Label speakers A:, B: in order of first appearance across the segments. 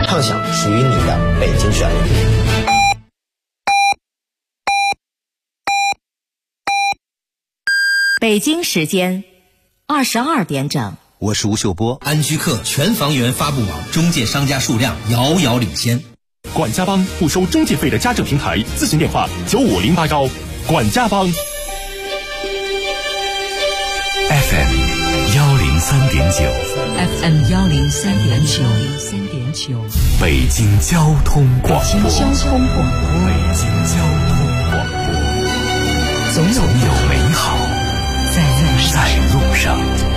A: 畅享属于你的北京旋律。
B: 北京时间22点整。
C: 我是吴秀波。
D: 安居客全房源发布网中介商家数量遥遥领先。
E: 管家帮不收中介费的家政平台，咨询电话95081。管家帮。
F: FM 103.9
G: FM 103.9
F: 北京交通广播。总有美好在路上。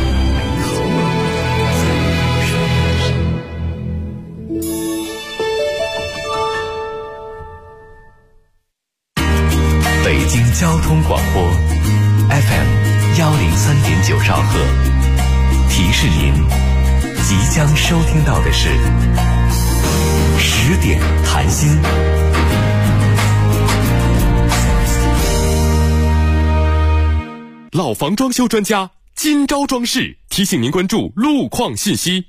F: 北京交通广播 FM 103.9兆赫，提示您即将收听到的是10点谈心。
E: 老房装修专家金招装饰提醒您关注路况信息。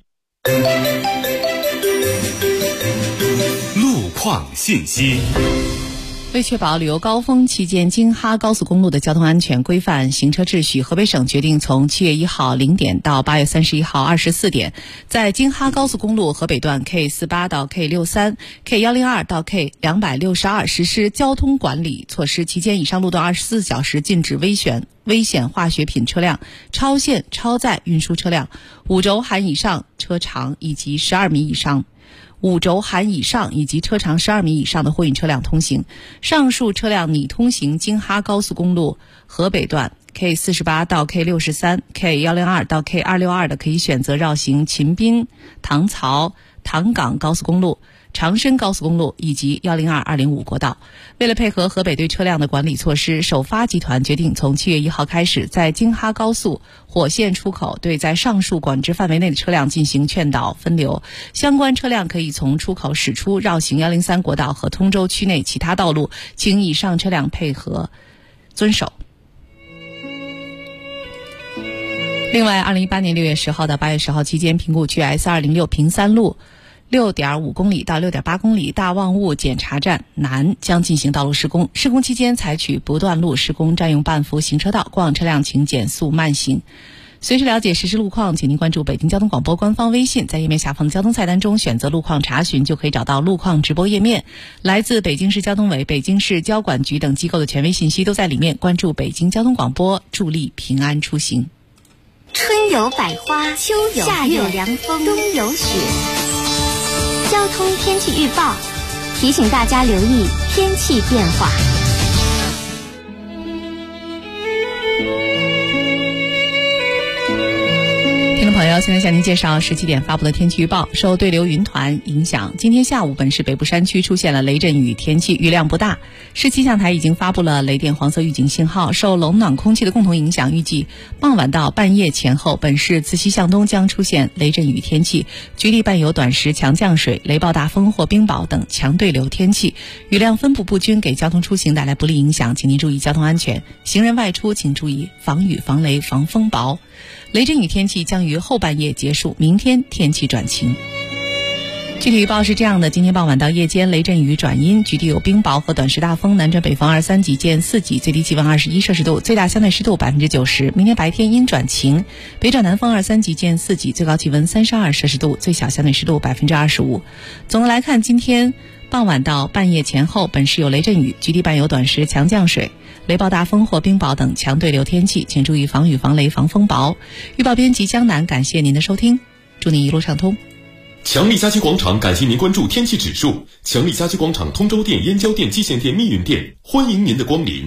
E: 路况信息。
G: 为确保旅游高峰期间京哈高速公路的交通安全规范行车秩序，河北省决定从7月1号0点到8月31号24点，在京哈高速公路河北段 K48 到 K63、K102 到 K262 实施交通管理措施，期间以上路段24小时禁止危险化学品车辆、超限超载运输车辆、5轴含以上车长以及12米以上5轴含以上以及车长12米以上的货运车辆通行。上述车辆拟通行京哈高速公路河北段 K48 到 K63、K102 到 K262 的，可以选择绕行秦滨、唐曹、唐港高速公路、长深高速公路以及102、205国道。为了配合河北对车辆的管理措施，首发集团决定从7月1号开始，在京哈高速火线出口对在上述管制范围内的车辆进行劝导分流，相关车辆可以从出口驶出，绕行103国道和通州区内其他道路，请以上车辆配合遵守。另外，2018年6月10号到8月10号期间，平谷区 S206 平三路6.5公里到6.8公里大望雾检查站南将进行道路施工，施工期间采取不断路施工，占用半幅行车道，过往车辆请减速慢行。随时了解实时路况，请您关注北京交通广播官方微信，在页面下方的交通菜单中选择路况查询，就可以找到路况直播页面。来自北京市交通委、北京市交管局等机构的权威信息都在里面。关注北京交通广播，助力平安出行。
H: 春有百花，秋有夏有凉风，冬有雪。交通天气预报提醒大家留意天气变化。
G: 听众朋友，现在向您介绍17点发布的天气预报。受对流云团影响，今天下午本市北部山区出现了雷阵雨天气，雨量不大。市气象台已经发布了雷电黄色预警信号。受冷暖空气的共同影响，预计傍晚到半夜前后，本市自西向东将出现雷阵雨天气，局地伴有短时强降水、雷暴大风或冰雹等强对流天气，雨量分布不均，给交通出行带来不利影响，请您注意交通安全。行人外出请注意防雨、防雷、防风雹。雷阵雨天气将于后半夜结束，明天天气转晴。具体预报是这样的：今天傍晚到夜间雷阵雨转阴，局地有冰雹和短时大风，南转北风23级见4级，最低气温21摄氏度，最大相对湿度90%。明天白天阴转晴，北转南风23级见4级，最高气温32摄氏度，最小相对湿度25%。总的来看，今天傍晚到半夜前后，本市有雷阵雨，局地伴有短时强降水、雷暴大风或冰雹等强对流天气，请注意防雨、防雷、防风雹。预报编辑江南，感谢您的收听，祝您一路畅通。
E: 强力家居广场感谢您关注天气指数。强力家居广场通州店、燕郊店、蓟县店、密云店，欢迎您的光临。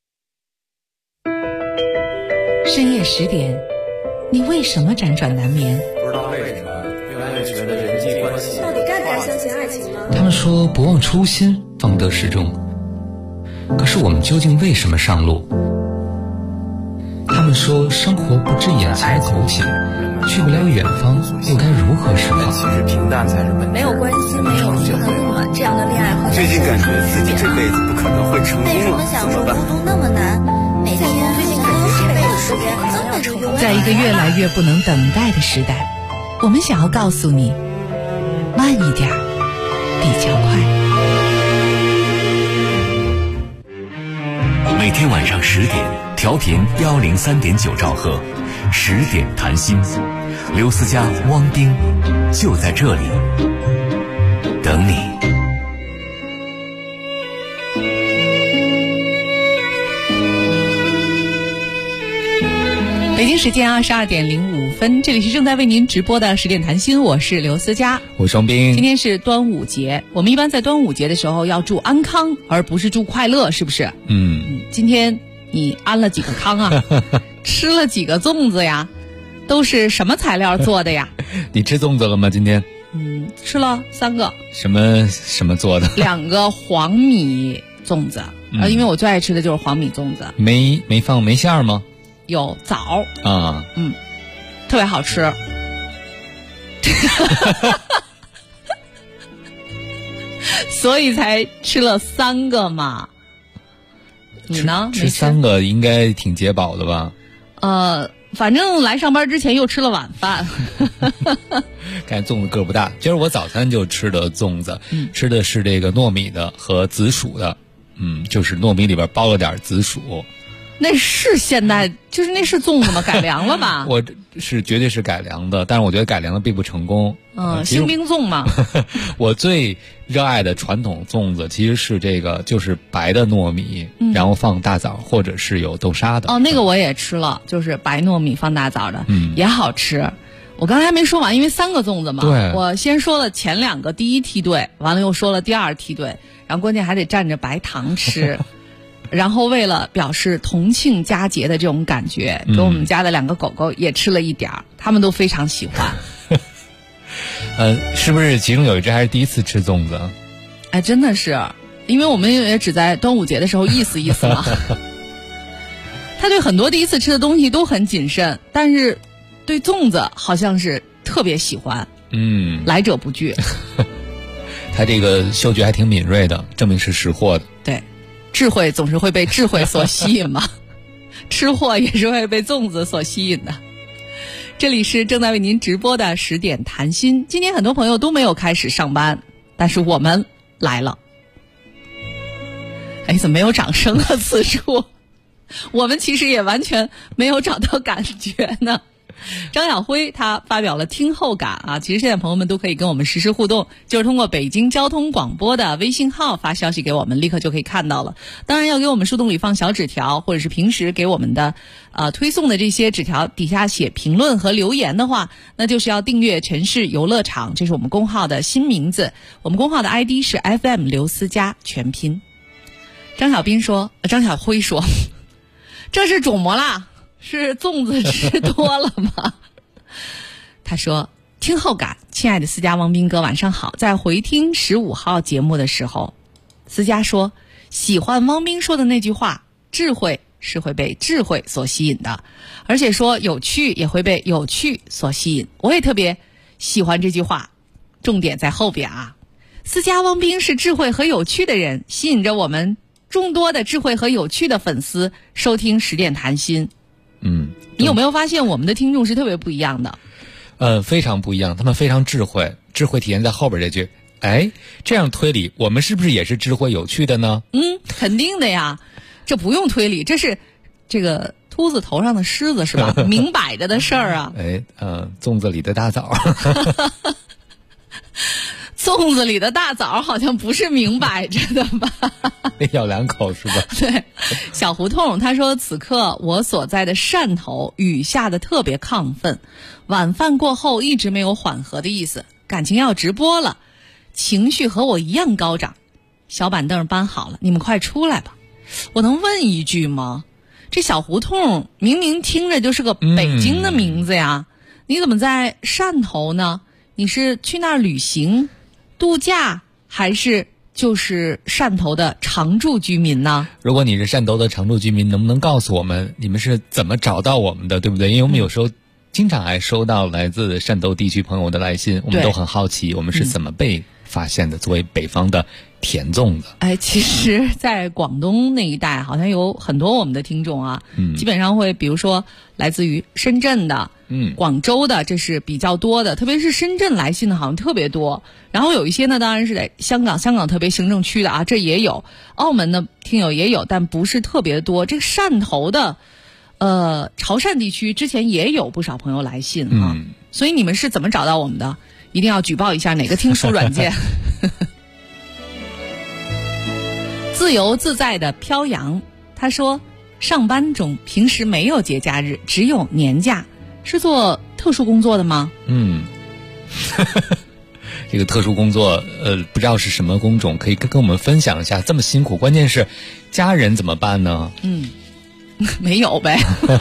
G: 深夜10点，你为什么辗转难眠？
I: 不知道为什么，越来越觉得人际关系
J: 到底该不该相信爱情呢？
K: 他们说不忘初心，方得始终。可是我们究竟为什么上路？他们说生活不止眼前苟且，去不了远方，又该如何是好？
I: 其实平淡才是本质。
J: 没有关系，没有不能温暖，这样的恋爱和
I: 最近感觉自己这辈子不可能会成功了，
J: 为什么享受孤独那么难？每天最近感觉这辈子时间怎么成功？
G: 在一个越来越不能等待的时代，我们想要告诉你，慢一点，
F: 天晚上10点，调频103.9兆赫，10点谈心，刘思佳、汪冰就在这里等你。
G: 北京时间22点05分，这里是正在为您直播的10点谈心，我是刘思佳，
K: 我双冰。
G: 今天是端午节，我们一般在端午节的时候要祝安康，而不是祝快乐，是不是？今天你安了几个康啊？吃了几个粽子呀？都是什么材料做的呀？
K: 你吃粽子了吗？今天？
G: 吃了3个。什
K: 么做的
G: ？2个黄米粽子，因为我最爱吃的就是黄米粽子。
K: 没放梅馅儿吗？
G: 有枣
K: 啊，
G: 特别好吃。所以才吃了3个嘛。你呢？
K: 吃3个应该挺解饱的吧？
G: 反正来上班之前又吃了晚饭。
K: 看粽子个不大，今儿我早餐就吃的粽子，吃的是这个糯米的和紫薯的，就是糯米里边包了点紫薯。
G: 那是现代，就是那是粽子吗？改良了吧？
K: 我是绝对是改良的，但是我觉得改良的并不成功。
G: 新兵粽嘛。
K: 我最热爱的传统粽子其实是这个，就是白的糯米，然后放大枣或者是有豆沙的。
G: 那个我也吃了，就是白糯米放大枣的，也好吃。我刚才还没说完，因为3个粽子嘛，
K: 对，
G: 我先说了前2个第一梯队，完了又说了第2梯队，然后关键还得蘸着白糖吃。然后为了表示同庆佳节的这种感觉，给我们家的2个狗狗也吃了一点儿，他们都非常喜欢。
K: 是不是其中有一只还是第一次吃粽子？
G: 哎，真的是，因为我们也只在端午节的时候意思意思嘛。他对很多第一次吃的东西都很谨慎，但是对粽子好像是特别喜欢。来者不拒。
K: 他这个嗅觉还挺敏锐的，证明是识货的。
G: 对。智慧总是会被智慧所吸引嘛，吃货也是会被粽子所吸引的。这里是正在为您直播的10点谈心。今天很多朋友都没有开始上班，但是我们来了。怎么没有掌声的次数？我们其实也完全没有找到感觉呢。张晓辉他发表了听后感啊，其实现在朋友们都可以跟我们实时互动，就是通过北京交通广播的微信号发消息给我们，立刻就可以看到了。当然要给我们树洞里放小纸条，或者是平时给我们的推送的这些纸条底下写评论和留言的话，那就是要订阅城市游乐场，这是我们公号的新名字，我们公号的 ID 是 FM 刘思佳全拼。张晓辉说这是肿么啦？是粽子吃多了吗？他说听后感，亲爱的思佳汪斌哥晚上好。在回听15号节目的时候，思佳说喜欢汪斌说的那句话，智慧是会被智慧所吸引的，而且说有趣也会被有趣所吸引。我也特别喜欢这句话，重点在后边啊。思佳汪斌是智慧和有趣的人，吸引着我们众多的智慧和有趣的粉丝收听10点谈心。你有没有发现我们的听众是特别不一样的？
K: 非常不一样，他们非常智慧，智慧体现在后边这句。这样推理，我们是不是也是智慧有趣的呢？
G: 肯定的呀，这不用推理，这是这个秃子头上的虱子是吧？明摆着的事儿啊。
K: 粽子里的大枣。
G: 粽子里的大枣好像不是明摆着的吧？
K: 咬2口是吧？
G: 对，小胡同他说，此刻我所在的汕头雨下得特别亢奋，晚饭过后一直没有缓和的意思，感情要直播了，情绪和我一样高涨。小板凳搬好了，你们快出来吧。我能问一句吗？这小胡同明明听着就是个北京的名字呀，你怎么在汕头呢？你是去那儿旅行度假，还是就是汕头的常住居民呢？
K: 如果你是汕头的常住居民，能不能告诉我们你们是怎么找到我们的，对不对？因为我们有时候经常还收到来自汕头地区朋友的来信，我们都很好奇我们是怎么被发现的，作为北方的甜粽子。
G: 哎，其实在广东那一带好像有很多我们的听众啊，基本上会比如说来自于深圳的，广州的，这是比较多的，特别是深圳来信的好像特别多。然后有一些呢当然是在香港特别行政区的啊，这也有，澳门的听友也有，但不是特别多。这个汕头的潮汕地区之前也有不少朋友来信啊，所以你们是怎么找到我们的？一定要举报一下哪个听书软件。自由自在的飘扬，他说上班中，平时没有节假日，只有年假，是做特殊工作的吗？
K: 这个特殊工作不知道是什么工种，可以跟我们分享一下。这么辛苦，关键是家人怎么办呢？
G: 没有呗。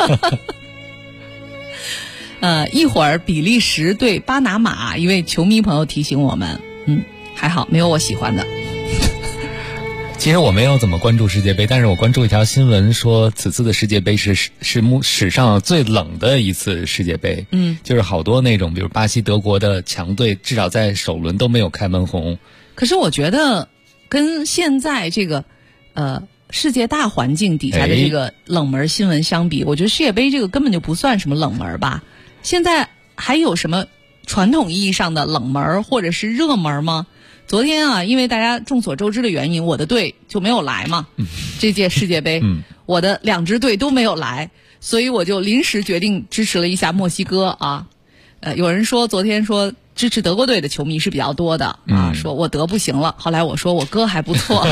G: 一会儿比利时对巴拿马，一位球迷朋友提醒我们，还好没有我喜欢的。
K: 其实我没有怎么关注世界杯，但是我关注一条新闻说，此次的世界杯是史上最冷的一次世界杯。就是好多那种比如巴西德国的强队至少在首轮都没有开门红。
G: 可是我觉得跟现在这个世界大环境底下的这个冷门新闻相比，我觉得世界杯这个根本就不算什么冷门吧。现在还有什么传统意义上的冷门或者是热门吗？昨天啊，因为大家众所周知的原因，我的队就没有来嘛。这届世界杯，我的2支队都没有来，所以我就临时决定支持了一下墨西哥啊。有人说昨天说支持德国队的球迷是比较多的啊，说我德不行了。后来我说我哥还不错。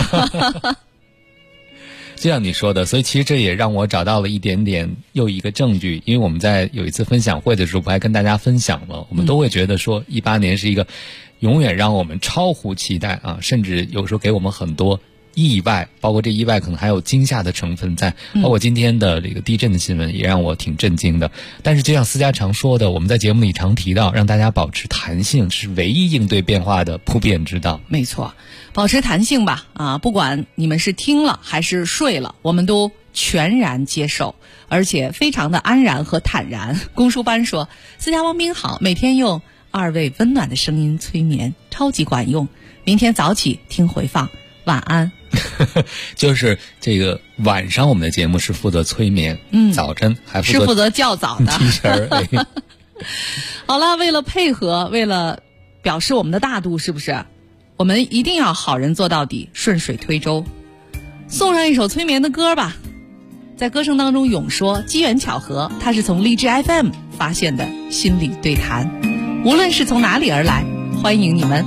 K: 就像你说的，所以其实这也让我找到了一点点又一个证据。因为我们在有一次分享会的时候，不还跟大家分享了，我们都会觉得说18年是一个永远让我们超乎期待啊，甚至有时候给我们很多意外，包括这意外可能还有惊吓的成分在，包括今天的这个地震的新闻也让我挺震惊的。但是就像思佳常说的，我们在节目里常提到，让大家保持弹性是唯一应对变化的普遍之道。
G: 没错，保持弹性吧啊！不管你们是听了还是睡了，我们都全然接受，而且非常的安然和坦然。公书班说，思佳汪斌好，每天用2位温暖的声音催眠，超级管用。明天早起听回放，晚安。
K: 就是这个晚上我们的节目是负责催眠，早晨还
G: 是负责较早的。好了，为了配合，为了表示我们的大度，是不是？我们一定要好人做到底，顺水推舟。送上一首催眠的歌吧。在歌声当中咏说，机缘巧合，它是从荔枝 FM 发现的心理对谈。无论是从哪里而来，欢迎你们。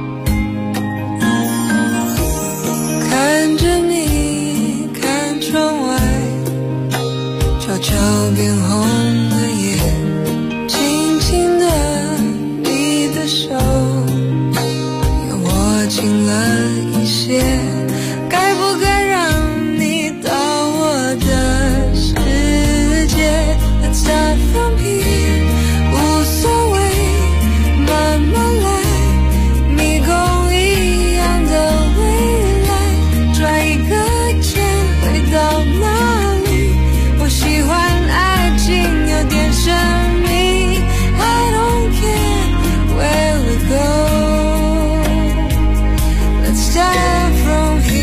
C: 看着你看窗外，悄悄变红了眼，轻轻的你的手又握紧了一些，该不该让你到我的世界？ Let's start from here， 无所谓，慢慢来，迷宫一样的未来，转一个圈回到哪里？我喜欢爱情有点神秘， I don't care where we go， Let's start from here。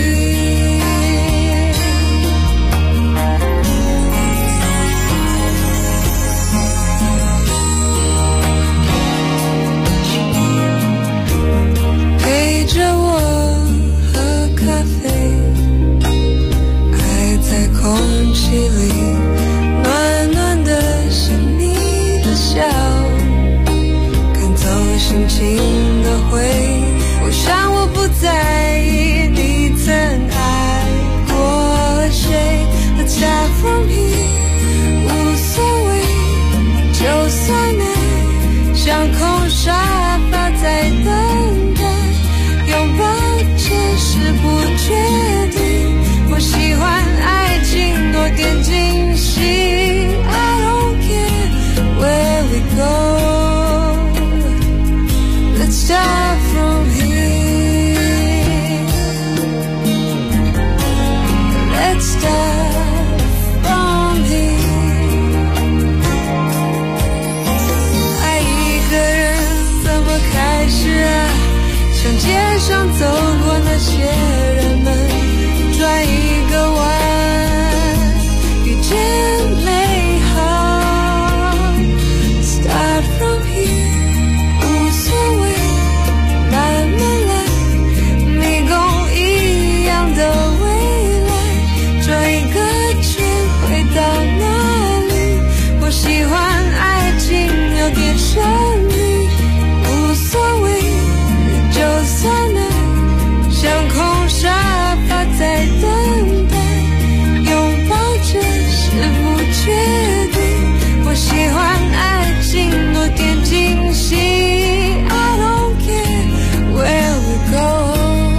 C: 街上走过那些人们，转一个弯，遇见美好。Start from here， 无所谓，慢慢来，迷宫一样的未来，转一个圈回到哪里？我喜欢爱情有点神秘，无所谓，就算爱像空沙发在等待，拥抱着是不确定。我喜欢爱情多点惊喜 I don't care where we go.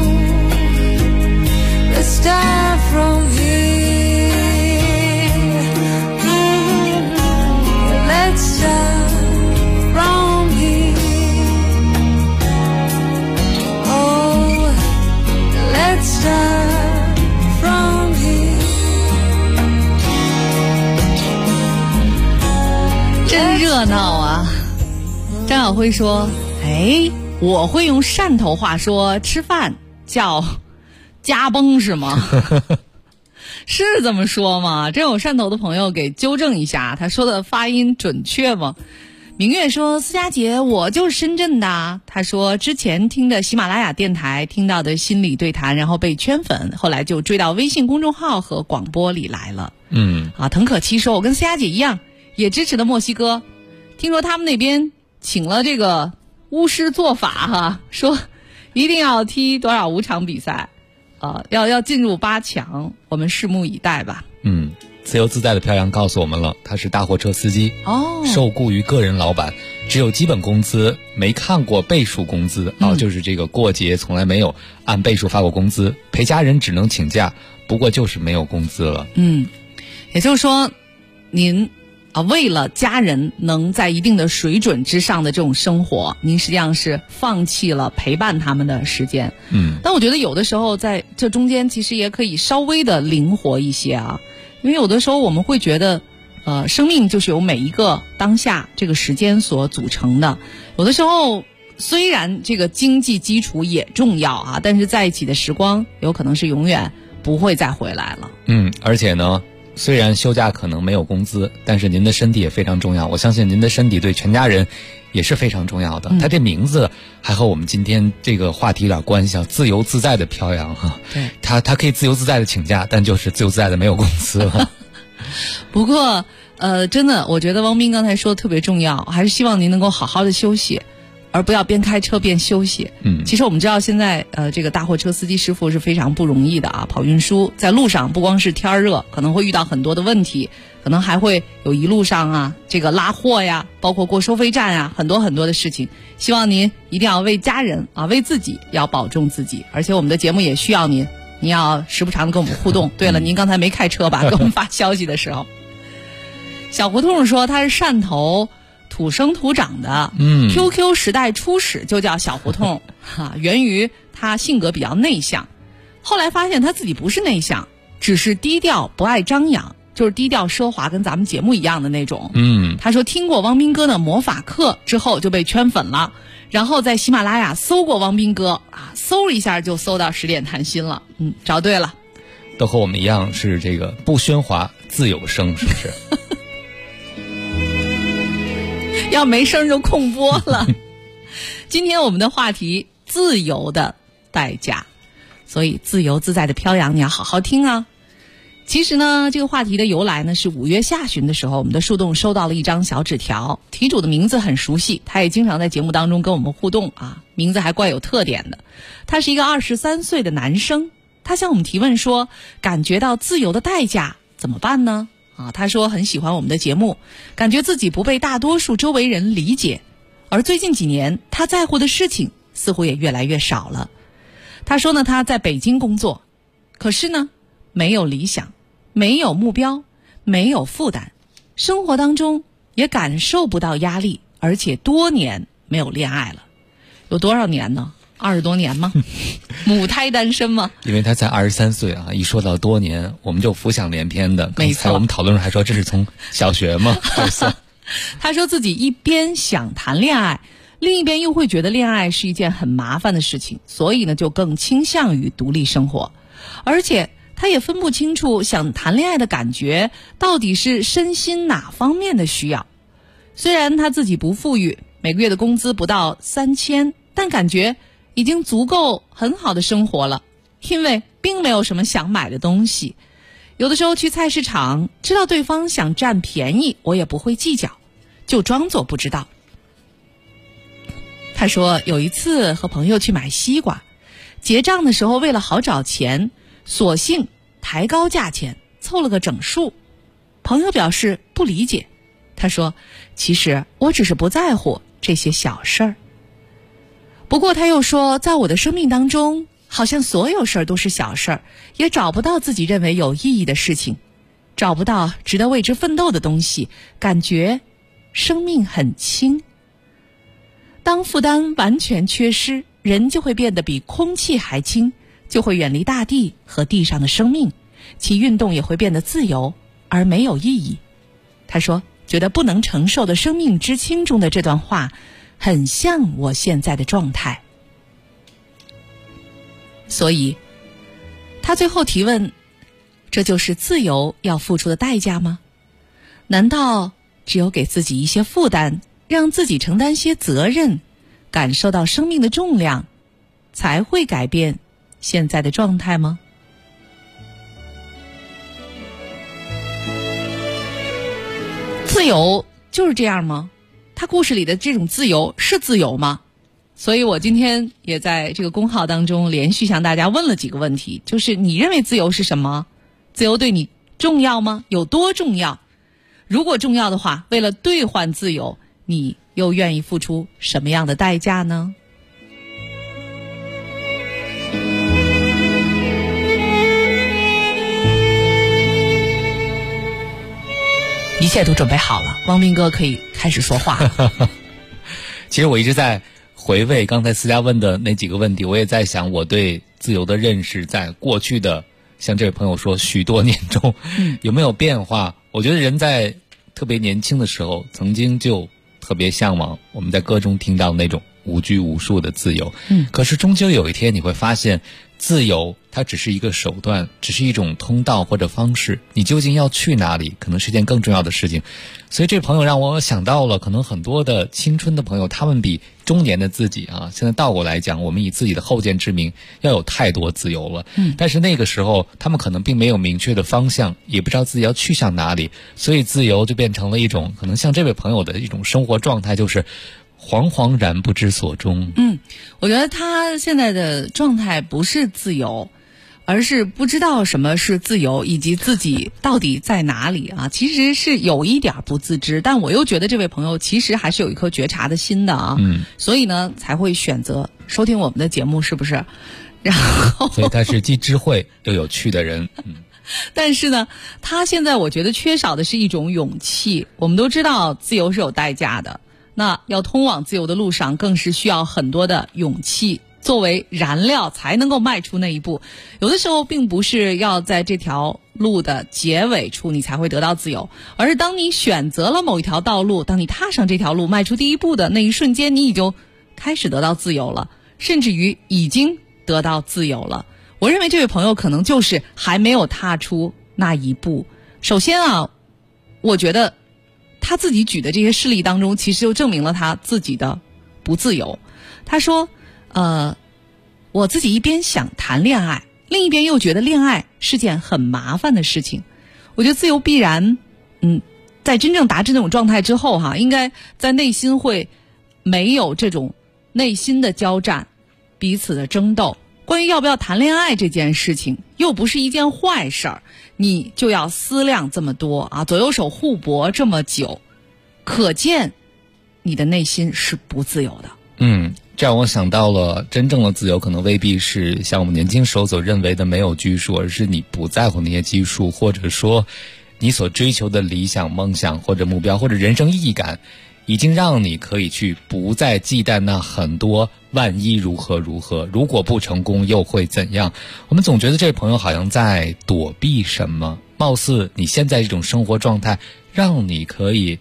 C: Let's start from here. Let's start from here. Oh, let's start from here.
G: 真热闹啊！张晓辉说：“哎，我会用汕头话说吃饭叫家崩是吗？是这么说吗？真有汕头的朋友给纠正一下，他说的发音准确吗？”明月说：“思佳姐，我就是深圳的。”他说之前听的喜马拉雅电台听到的心理对谈，然后被圈粉，后来就追到微信公众号和广播里来了。滕可期说：“我跟思佳姐一样，也支持的墨西哥。听说他们那边请了这个巫师做法哈，说一定要踢多少5场比赛，要进入8强，我们拭目以待吧。”
K: 自由自在的飘扬告诉我们了，他是大货车司机，受雇于个人老板，只有基本工资，没看过倍数工资就是这个过节从来没有按倍数发过工资，陪家人只能请假，不过就是没有工资了。
G: 也就是说，您为了家人能在一定的水准之上的这种生活，您实际上是放弃了陪伴他们的时间。但我觉得有的时候在这中间其实也可以稍微的灵活一些啊，因为有的时候我们会觉得生命就是由每一个当下这个时间所组成的，有的时候虽然这个经济基础也重要啊，但是在一起的时光有可能是永远不会再回来了。
K: 而且呢，虽然休假可能没有工资，但是您的身体也非常重要，我相信您的身体对全家人也是非常重要的。他这名字还和我们今天这个话题有点关系，自由自在的飘扬哈。
G: 对，
K: 他可以自由自在的请假，但就是自由自在的没有工资了。
G: 不过真的我觉得汪斌刚才说的特别重要，还是希望您能够好好的休息，而不要边开车边休息。其实我们知道现在这个大货车司机师傅是非常不容易的啊，跑运输在路上不光是天热，可能会遇到很多的问题，可能还会有一路上啊这个拉货呀，包括过收费站啊，很多很多的事情。希望您一定要为家人啊，为自己要保重自己，而且我们的节目也需要您要时不常的跟我们互动。对了，您刚才没开车吧？给我们发消息的时候。小胡同说他是汕头土生土长的，QQ 时代初始就叫小胡同源于他性格比较内向，后来发现他自己不是内向，只是低调不爱张扬，就是低调奢华，跟咱们节目一样的那种。他说听过汪斌哥的魔法课之后就被圈粉了，然后在喜马拉雅搜过汪斌哥搜一下就搜到10点谈心了。找对了，
K: 都和我们一样是这个不喧哗自有声，是不是？
G: 要没声就空播了。今天我们的话题自由的代价，所以自由自在的飘扬你要好好听啊。其实呢，这个话题的由来呢是5月下旬的时候，我们的树洞收到了一张小纸条，题主的名字很熟悉，他也经常在节目当中跟我们互动啊，名字还怪有特点的。他是一个23岁的男生，他向我们提问说，感觉到自由的代价怎么办呢？他说很喜欢我们的节目，感觉自己不被大多数周围人理解，而最近几年他在乎的事情似乎也越来越少了。他说呢，他在北京工作，可是呢没有理想，没有目标，没有负担，生活当中也感受不到压力，而且多年没有恋爱了。有多少年呢？20多年吗？母胎单身吗？
K: 因为他才23岁啊，一说到多年我们就浮想联翩的。刚才我们讨论时还说这是从小学吗？
G: 他说自己一边想谈恋爱， 另一边又会觉得恋爱是一件很麻烦的事情，所以呢就更倾向于独立生活。而且他也分不清楚想谈恋爱的感觉到底是身心哪方面的需要。虽然他自己不富裕，每个月的工资不到3000，但感觉已经足够很好的生活了，因为并没有什么想买的东西。有的时候去菜市场，知道对方想占便宜，我也不会计较，就装作不知道。他说有一次和朋友去买西瓜，结账的时候为了好找钱，索性抬高价钱，凑了个整数。朋友表示不理解，他说其实我只是不在乎这些小事儿。不过他又说，在我的生命当中，好像所有事儿都是小事儿，也找不到自己认为有意义的事情，找不到值得为之奋斗的东西，感觉生命很轻。当负担完全缺失，人就会变得比空气还轻，就会远离大地和地上的生命，其运动也会变得自由而没有意义。他说觉得不能承受的生命之轻中的这段话很像我现在的状态。所以他最后提问，这就是自由要付出的代价吗？难道只有给自己一些负担，让自己承担些责任，感受到生命的重量，才会改变现在的状态吗？自由就是这样吗？他故事里的这种自由是自由吗？所以我今天也在这个公号当中连续向大家问了几个问题，就是你认为自由是什么？自由对你重要吗？有多重要？如果重要的话，为了兑换自由，你又愿意付出什么样的代价呢？一切都准备好了，汪斌哥可以开始说话了。
L: 其实我一直在回味刚才思佳问的那几个问题，我也在想我对自由的认识在过去的像这位朋友说许多年中有没有变化。我觉得人在特别年轻的时候曾经就特别向往我们在歌中听到那种无拘无束的自由，可是终究有一天你会发现，自由它只是一个手段，只是一种通道或者方式，你究竟要去哪里可能是件更重要的事情。所以这朋友让我想到了可能很多的青春的朋友，他们比中年的自己啊，现在倒过来讲，我们以自己的后见之明要有太多自由了，但是那个时候他们可能并没有明确的方向，也不知道自己要去向哪里，所以自由就变成了一种可能像这位朋友的一种生活状态，就是惶惶然不知所终。
G: 我觉得他现在的状态不是自由，而是不知道什么是自由，以及自己到底在哪里啊。其实是有一点不自知，但我又觉得这位朋友其实还是有一颗觉察的心的啊。所以呢才会选择收听我们的节目，是不是？然后
L: 所以他是既智慧又有趣的人。
G: 但是呢，他现在我觉得缺少的是一种勇气。我们都知道自由是有代价的，那要通往自由的路上更是需要很多的勇气作为燃料才能够迈出那一步。有的时候并不是要在这条路的结尾处你才会得到自由，而是当你选择了某一条道路，当你踏上这条路迈出第一步的那一瞬间，你已经开始得到自由了，甚至于已经得到自由了。我认为这位朋友可能就是还没有踏出那一步。首先啊，我觉得他自己举的这些事例当中，其实就证明了他自己的不自由。他说我自己一边想谈恋爱，另一边又觉得恋爱是件很麻烦的事情。我觉得自由必然在真正达至那种状态之后应该在内心会没有这种内心的交战，彼此的争斗。关于要不要谈恋爱这件事情又不是一件坏事儿，你就要思量这么多啊，左右手互搏这么久，可见你的内心是不自由的。
L: 这让我想到了真正的自由可能未必是像我们年轻时候所认为的没有拘束，而是你不在乎那些拘束，或者说你所追求的理想梦想或者目标或者人生意义感，已经让你可以去不再忌惮那很多万一如何如何，如果不成功又会怎样。我们总觉得这位朋友好像在躲避什么，貌似你现在这种生活状态让你可以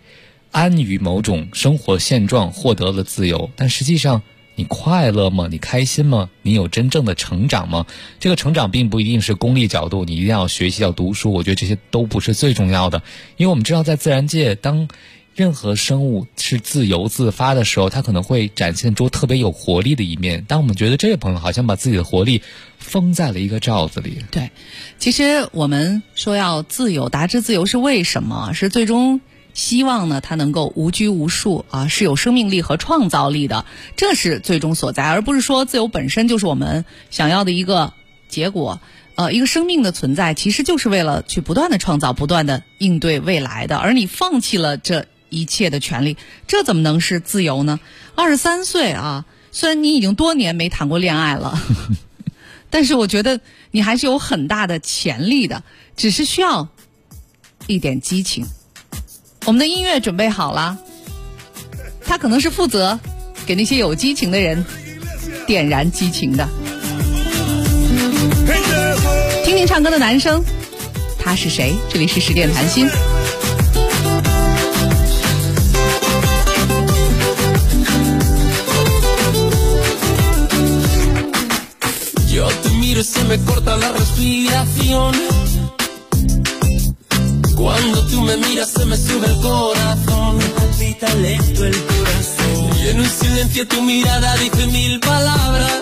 L: 安于某种生活现状，获得了自由，但实际上你快乐吗？你开心吗？你有真正的成长吗？这个成长并不一定是功利角度，你一定要学习要读书，我觉得这些都不是最重要的。因为我们知道在自然界，当任何生物是自由自发的时候，它可能会展现出特别有活力的一面。当我们觉得这位朋友好像把自己的活力封在了一个罩子里。
G: 对，其实我们说要自由，达至自由是为什么？是最终希望呢，它能够无拘无束啊，是有生命力和创造力的，这是最终所在，而不是说自由本身就是我们想要的一个结果。一个生命的存在其实就是为了去不断的创造，不断的应对未来的，而你放弃了这一切的权利，这怎么能是自由呢？23岁啊，虽然你已经多年没谈过恋爱了但是我觉得你还是有很大的潜力的，只是需要一点激情。我们的音乐准备好了，它可能是负责给那些有激情的人点燃激情的。听听唱歌的男生，他是谁？这里是十点谈心。
M: Yo te miro y se me corta la respiración. Cuando tú me miras se me sube el corazón. Me palpita lento el corazón. Y en un silencio tu mirada dice 1000 palabras.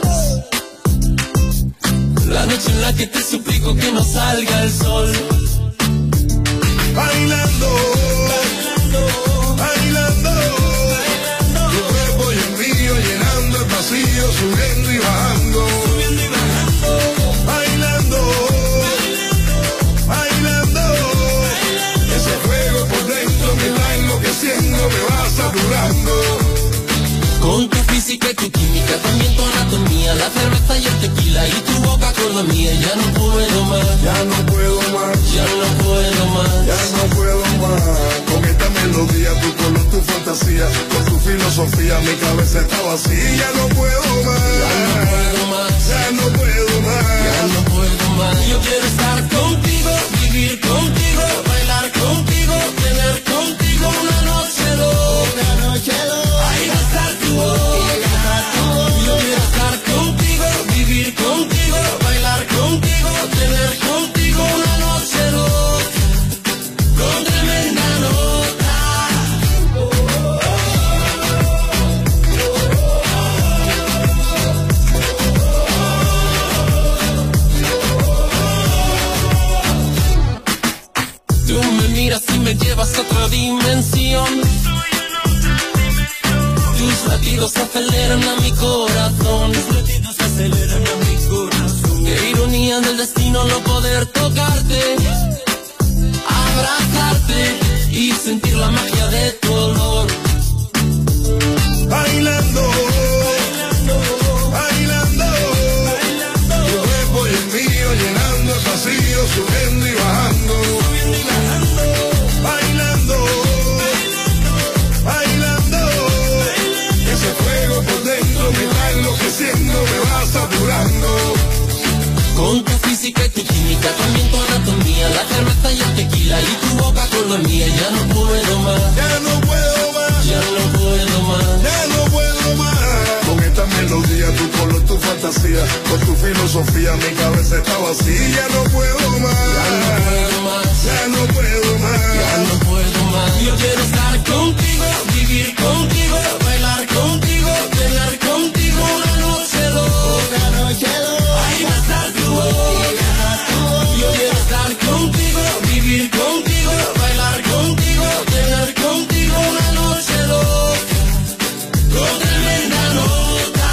M: La noche en la que te suplico que no salga el sol.
N: Bailando, bailando, bailando, bailando. Tu cuerpo y el mío llenando el vacío, subiendo y bajando. Subiendo y bajando. Bailando, bailando, bailando, bailando. Ese fuego por dentro me está enloqueciendo, me va saturando.
M: Con tu física y tu química, también tu anatomía, la cerveza y el tequila y tu boca con la mía. Ya no puedo más,
N: ya no puedo más,
M: ya no puedo más,
N: ya no puedo más. Con esta melodía, tu color, tu fantasía, con tu filosofía, mi cabeza está vacía. Ya no puedo más,
M: ya no puedo más,
N: ya no puedo más,
M: ya no puedo más. Yo quiero estar contigo, vivir contigo, bailar contigo, tener contigo una noche loca, noche loca. Ay, besar tu boca, yo quiero estar contigo, vivir contigo, bailar contigo, tener contigo una noche loca, con tremenda nota. Tú me miras y me llevas a otra dimensión. Tus latidos aceleran a mi corazón. Tus latidos aceleran a mi corazón. Qué ironía del destino no poder tocarte, abrazarte y sentir la magia de tu olor.
N: Bailando, bailando, bailando, bailando. Tu cuerpo y el mío llenando el vacío, subiendo y bajando. Subiendo y bajando. Bailando, bailando, bailando. Ese fuego por dentro me está enloqueciendo, me va saturando.
M: Con tu física y tu química, también tu anatomía, la cerveza y el tequila y tu boca con la mía. Ya no puedo más,
N: ya no puedo más,
M: ya no puedo más,
N: ya no puedo más. Con esta melodía, tu color, tu fantasía, con tu filosofía, mi cabeza está vacía. Ya no puedo más,
M: ya no puedo más,
N: ya no puedo más,
M: ya no puedo más. Yo quiero estar contigo, vivir contigo, bailar contigo, tener contigo una noche loca, noche loca. Ay, besar tu boca. Yo quiero estar contigo, vivir contigo, bailar contigo, tener contigo una noche loca, con tremenda nota.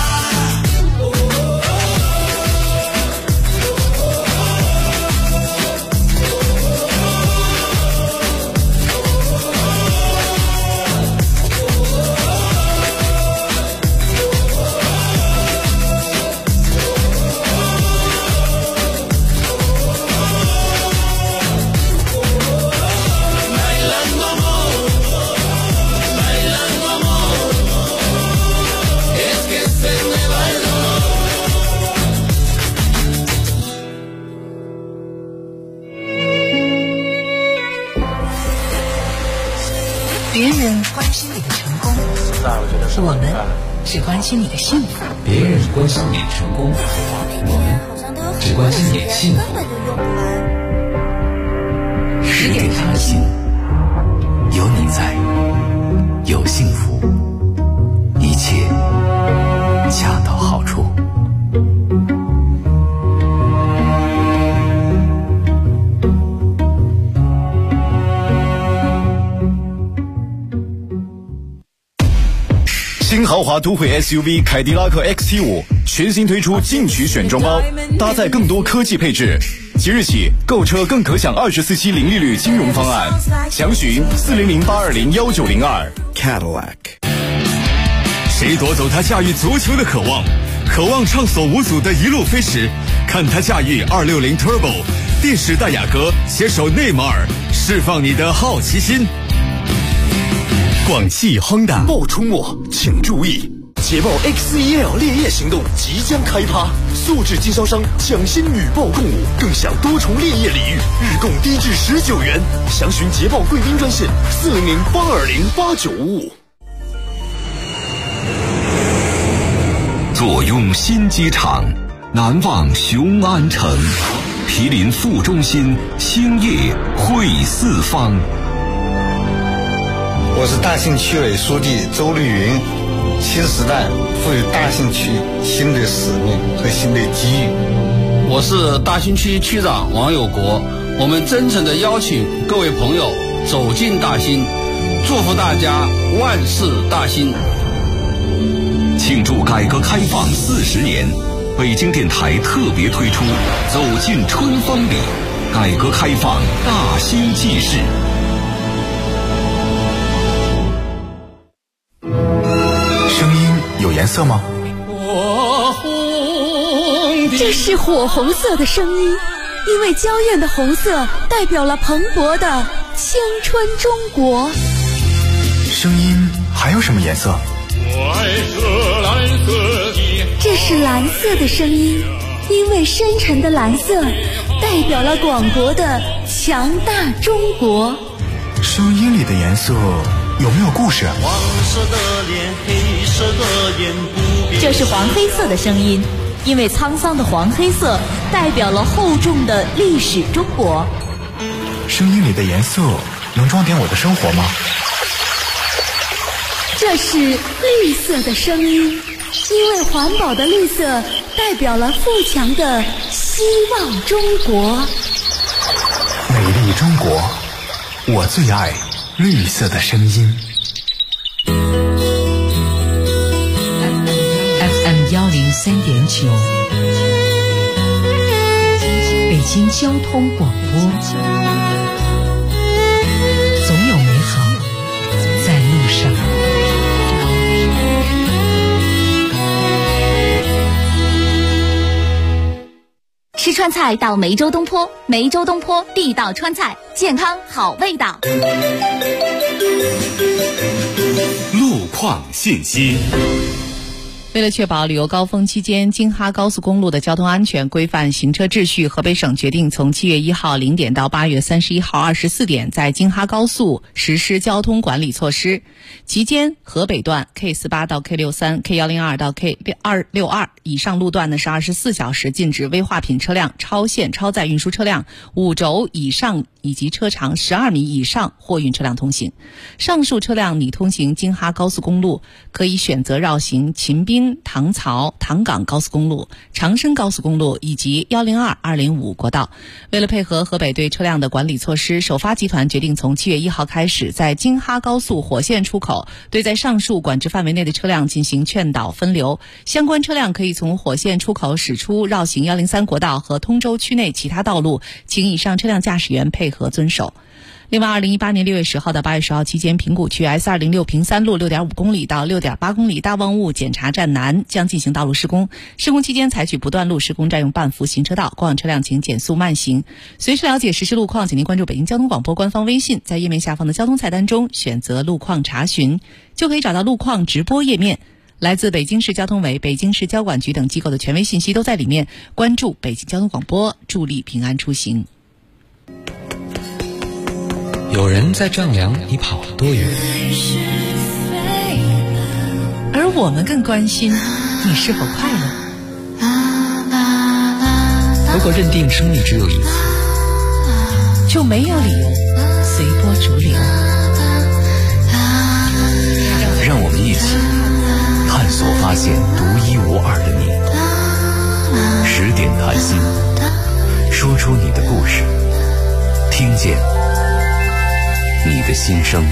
O: 人关心你的成功，我们只关心你的幸福。
K: 别人关心你的成功，我们只关心你的幸福。
F: 10点谈心，有你在，有幸福，一切恰到好处。
P: 新豪华都会 SUV 凯迪拉克 XT5 全新推出进取选装包，搭载更多科技配置。即日起购车更可享24期零利率金融方案，详询400-820-1902。 Cadillac。
Q: 谁夺走他驾驭足球的渴望？渴望畅所无阻的一路飞驰，看他驾驭260 Turbo， 电使戴雅阁携手内马尔，释放你的好奇心。广汽Honda。
R: 报出末请注意，捷豹 X1L 烈焰行动即将开趴，素质经销商抢先与报共舞，更享多重烈焰礼遇，日供低至19元。详询捷豹贵宾专线400-820-8955。
S: 坐拥新机场，难忘雄安城，毗邻副中心，兴业汇四方。
T: 我是大兴区委书记周绿云。新时代赋予大兴区新的使命和新的机遇。
U: 我是大兴区区长王有国。我们真诚地邀请各位朋友走进大兴，祝福大家万事大兴。
S: 庆祝改革开放40年，北京电台特别推出走进春风里，改革开放大兴纪事。
V: 有颜色吗？
W: 这是火红色的声音，因为娇艳的红色代表了蓬勃的青春中国。
V: 声音还有什么颜色？
W: 这是蓝色的声音，因为深沉的蓝色代表了广博的强大中国。
V: 声音里的颜色有没有故事？
X: 黄色的脸，黑色的眼，不变。
B: 这是黄黑色的声音，因为沧桑的黄黑色代表了厚重的历史中国。
V: 声音里的颜色能装点我的生活吗？
W: 这是绿色的声音，因为环保的绿色代表了富强的希望中国。
V: 美丽中国，我最爱绿色的声音。
O: FM 103.9，北京交通广播。总有美好在路上。
B: 吃川菜到梅州东坡，梅州东坡地道川菜，健康好味道。
Q: 路况信息。
G: 为了确保旅游高峰期间京哈高速公路的交通安全、规范行车秩序，河北省决定从7月1号0点到8月31号24点，在京哈高速实施交通管理措施。期间，河北段 K48 到 K63、K102 到 K262 以上路段呢是24小时禁止危化品车辆、超限超载运输车辆、5轴以上以及车长12米以上货运车辆通行。上述车辆拟通行京哈高速公路，可以选择绕行秦滨、唐曹、唐岗高速公路、长深高速公路以及102、205国道。为了配合河北对车辆的管理措施，首发集团决定从7月1号开始，在京哈高速火线出口对在上述管制范围内的车辆进行劝导分流。相关车辆可以从火线出口驶出，绕行103国道和通州区内其他道路，请以上车辆驾驶员配合遵守。另外，2018年6月10号到8月10号期间，平谷区 S206 平三路6.5公里到6.8公里大望雾检查站南将进行道路施工。施工期间采取不断路施工占用半幅行车道，过往车辆请减速慢行。随时了解实时路况，请您关注北京交通广播官方微信，在页面下方的交通菜单中选择路况查询，就可以找到路况直播页面。来自北京市交通委、北京市交管局等机构的权威信息都在里面。关注北京交通广播，助力平安出行。
K: 有人在丈量你跑多远，
G: 而我们更关心你是否快乐。
K: 如果认定生命只有一次，
G: 就没有理由随波逐流。
F: 让我们一起探索发现独一无二的你。10点谈心，说出你的故事，听见你的心声。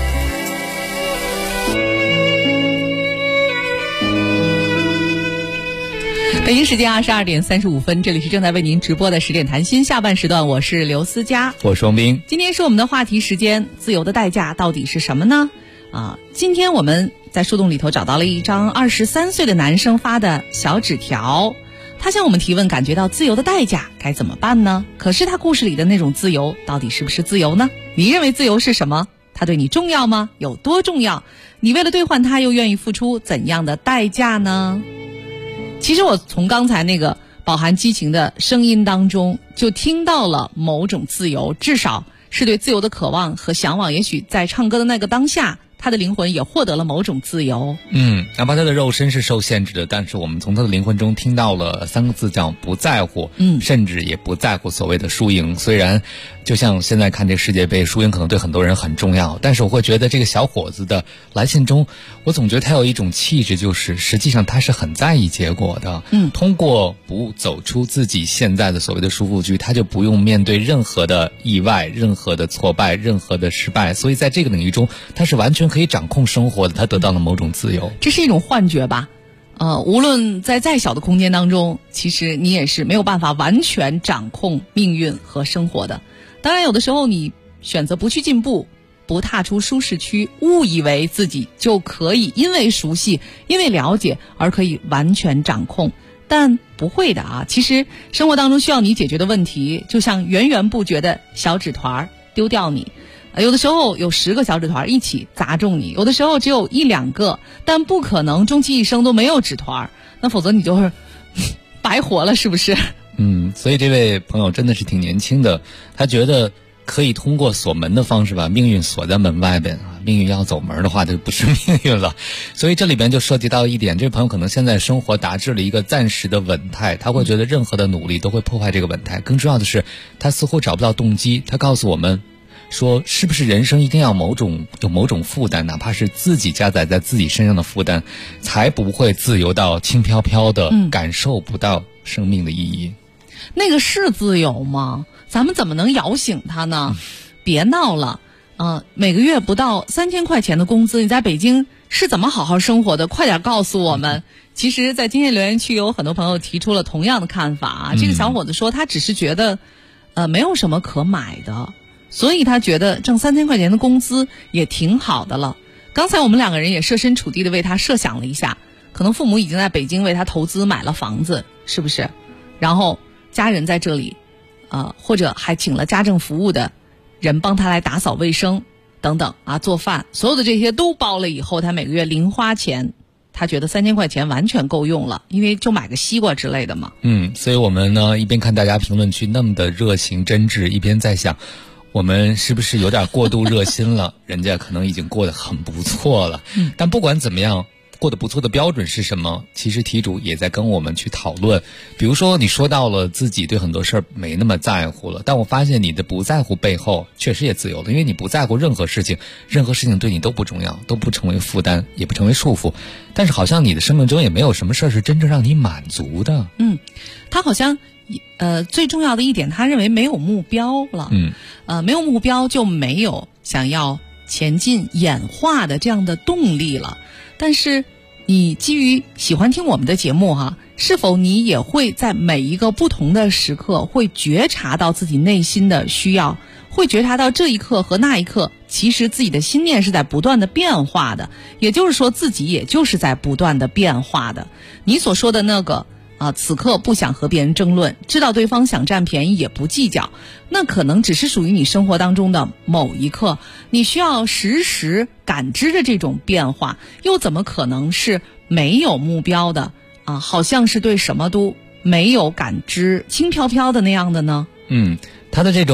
G: 北京时间22点35分，这里是正在为您直播的10点谈心下半时段，我是刘思佳，
L: 我是王斌。
G: 今天是我们的话题时间，自由的代价到底是什么呢？今天我们在树洞里头找到了一张23岁的男生发的小纸条，他向我们提问，感觉到自由的代价该怎么办呢？可是他故事里的那种自由到底是不是自由呢？你认为自由是什么？它对你重要吗？有多重要？你为了兑换它又愿意付出怎样的代价呢？其实我从刚才那个饱含激情的声音当中就听到了某种自由，至少是对自由的渴望和向往。也许在唱歌的那个当下，他的灵魂也获得了某种自由。
L: 哪怕他的肉身是受限制的，但是我们从他的灵魂中听到了3个字叫不在乎，甚至也不在乎所谓的输赢。虽然就像现在看这个世界杯，输赢可能对很多人很重要，但是我会觉得这个小伙子的来信中，我总觉得他有一种气质，就是实际上他是很在意结果的。通过不走出自己现在的所谓的舒服区，他就不用面对任何的意外、任何的挫败、任何的失败，所以在这个领域中，他是完全可以掌控生活的，他得到了某种自由。
G: 这是一种幻觉吧？无论在再小的空间当中，其实你也是没有办法完全掌控命运和生活的。当然有的时候你选择不去进步，不踏出舒适区，误以为自己就可以因为熟悉、因为了解而可以完全掌控，但不会的啊！其实生活当中需要你解决的问题，就像源源不绝的小纸团丢掉你。有的时候有10个小纸团一起砸中你，有的时候只有1、2个，但不可能终其一生都没有纸团，那否则你就是白活了，是不是？
L: 所以这位朋友真的是挺年轻的，他觉得可以通过锁门的方式把命运锁在门外边啊，命运要走门的话就不是命运了。所以这里边就涉及到一点，这位朋友可能现在生活达至了一个暂时的稳态，他会觉得任何的努力都会破坏这个稳态。更重要的是，他似乎找不到动机。他告诉我们说，是不是人生一定要有某种负担，哪怕是自己加载在自己身上的负担，才不会自由到轻飘飘的，感受不到生命的意义。
G: 那个是自由吗？咱们怎么能摇醒他呢？别闹了，每个月不到3000块钱的工资，你在北京是怎么好好生活的？快点告诉我们。其实在今天留言区有很多朋友提出了同样的看法啊。这个小伙子说他只是觉得没有什么可买的，所以他觉得挣3000块钱的工资也挺好的了。刚才我们2个人也设身处地的为他设想了一下，可能父母已经在北京为他投资买了房子，是不是？然后家人在这里或者还请了家政服务的人帮他来打扫卫生等等做饭，所有的这些都包了以后，他每个月零花钱，他觉得3000块钱完全够用了，因为就买个西瓜之类的嘛。
L: 所以我们呢一边看大家评论区那么的热情真挚，一边在想我们是不是有点过度热心了？人家可能已经过得很不错了。但不管怎么样，过得不错的标准是什么？其实题主也在跟我们去讨论。比如说你说到了自己对很多事儿没那么在乎了，但我发现你的不在乎背后确实也自由了，因为你不在乎任何事情，任何事情对你都不重要，都不成为负担，也不成为束缚。但是好像你的生命中也没有什么事儿是真正让你满足的。
G: 他好像最重要的一点，他认为没有目标了。没有目标就没有想要前进演化的这样的动力了。但是你基于喜欢听我们的节目是否你也会在每一个不同的时刻会觉察到自己内心的需要，会觉察到这一刻和那一刻其实自己的心念是在不断的变化的，也就是说自己也就是在不断的变化的。你所说的那个此刻不想和别人争论，知道对方想占便宜也不计较，那可能只是属于你生活当中的某一刻，你需要时时感知着这种变化，又怎么可能是没有目标的好像是对什么都没有感知，轻飘飘的那样的呢？
L: 他的这种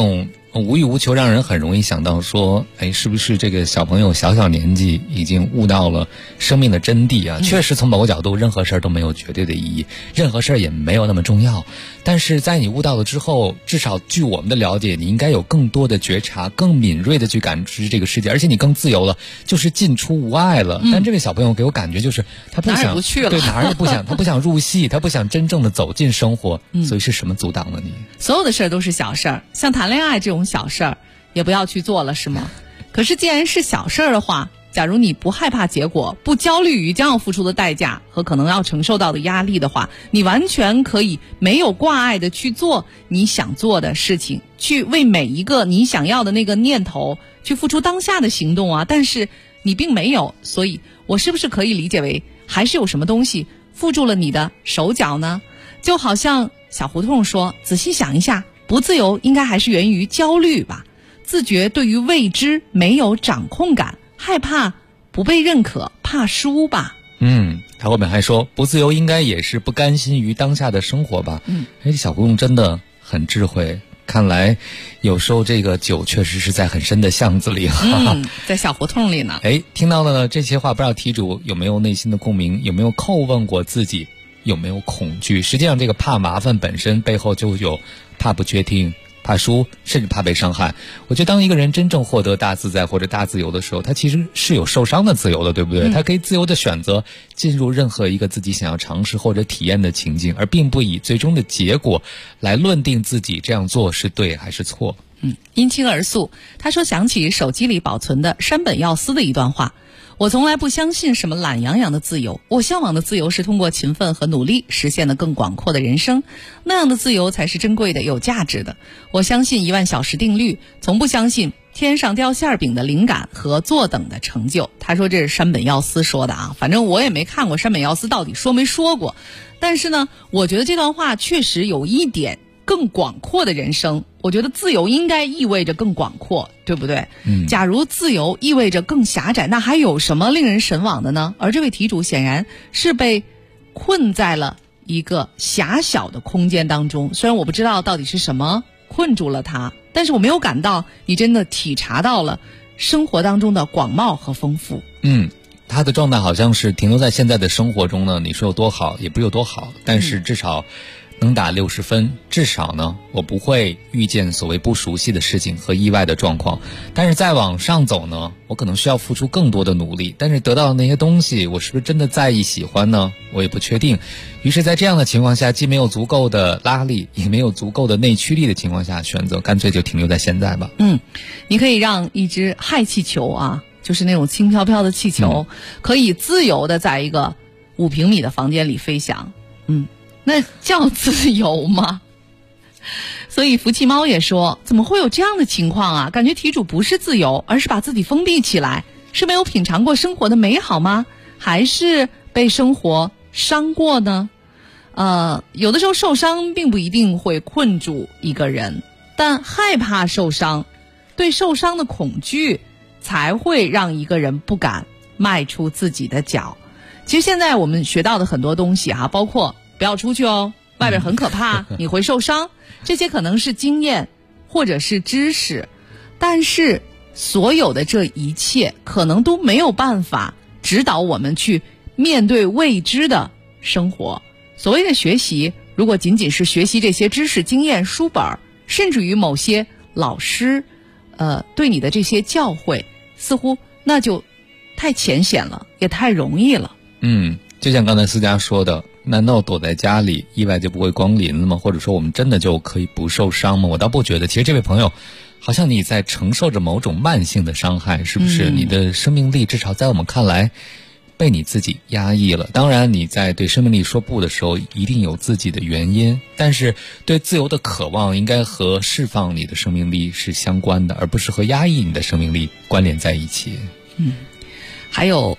L: 无欲无求让人很容易想到说，是不是这个小朋友小年纪已经悟到了生命的真谛啊？确实从某个角度，任何事儿都没有绝对的意义，任何事儿也没有那么重要。但是在你悟到了之后，至少据我们的了解，你应该有更多的觉察，更敏锐的去感知这个世界，而且你更自由了，就是进出无碍了。但这位小朋友给我感觉就是他不想，
G: 哪儿也不去了，
L: 对，哪儿也不想，他不想入戏，他不想真正的走进生活。所以是什么阻挡了你？
G: 所有的事儿都是小事儿，像谈恋爱这种小事儿也不要去做了，是吗？可是既然是小事儿的话，假如你不害怕结果，不焦虑于将要付出的代价和可能要承受到的压力的话，你完全可以没有挂碍的去做你想做的事情，去为每一个你想要的那个念头去付出当下的行动啊。但是你并没有，所以我是不是可以理解为还是有什么东西缚住了你的手脚呢？就好像小胡同说，仔细想一下，不自由应该还是源于焦虑吧，自觉对于未知没有掌控感，害怕不被认可，怕输吧。
L: 他后面还说，不自由应该也是不甘心于当下的生活吧。小胡同真的很智慧，看来有时候这个酒确实是在很深的巷子里，
G: 在小胡同里呢。
L: 听到了这些话，不知道题主有没有内心的共鸣，有没有叩问过自己有没有恐惧？实际上这个怕麻烦本身背后就有怕不确定，怕输，甚至怕被伤害。我觉得当一个人真正获得大自在或者大自由的时候，他其实是有受伤的自由的，对不对？他可以自由的选择进入任何一个自己想要尝试或者体验的情境，而并不以最终的结果来论定自己这样做是对还是错。
G: 因亲而诉，他说想起手机里保存的山本耀司的一段话，我从来不相信什么懒洋洋的自由，我向往的自由是通过勤奋和努力实现的更广阔的人生，那样的自由才是珍贵的、有价值的。我相信10000小时定律，从不相信天上掉馅饼的灵感和坐等的成就。他说这是山本耀司说的啊，反正我也没看过山本耀司到底说没说过，但是呢，我觉得这段话确实有一点更广阔的人生。我觉得自由应该意味着更广阔，对不对？假如自由意味着更狭窄，那还有什么令人神往的呢？而这位题主显然是被困在了一个狭小的空间当中，虽然我不知道到底是什么困住了他，但是我没有感到你真的体察到了生活当中的广袤和丰富。
L: 他的状态好像是停留在现在的生活中呢，你说有多好也不是有多好，但是至少能打60分，至少呢我不会遇见所谓不熟悉的事情和意外的状况。但是再往上走呢，我可能需要付出更多的努力，但是得到的那些东西我是不是真的在意喜欢呢？我也不确定。于是在这样的情况下，既没有足够的拉力，也没有足够的内驱力的情况下，选择干脆就停留在现在吧。
G: 你可以让一只氦气球啊，就是那种轻飘飘的气球，可以自由的在一个5平米的房间里飞翔。那叫自由吗？所以福气猫也说，怎么会有这样的情况啊？感觉题主不是自由，而是把自己封闭起来，是没有品尝过生活的美好吗？还是被生活伤过呢？有的时候受伤并不一定会困住一个人，但害怕受伤，对受伤的恐惧才会让一个人不敢迈出自己的脚。其实现在我们学到的很多东西包括不要出去哦，外边很可怕，你会受伤，这些可能是经验或者是知识，但是所有的这一切可能都没有办法指导我们去面对未知的生活。所谓的学习，如果仅仅是学习这些知识、经验、书本，甚至于某些老师对你的这些教诲，似乎那就太浅显了，也太容易了。
L: 就像刚才思佳说的，难道躲在家里意外就不会光临了吗？或者说我们真的就可以不受伤吗？我倒不觉得。其实这位朋友好像你在承受着某种慢性的伤害，是不是？你的生命力至少在我们看来被你自己压抑了。当然你在对生命力说不的时候一定有自己的原因，但是对自由的渴望应该和释放你的生命力是相关的，而不是和压抑你的生命力关联在一起。
G: 还有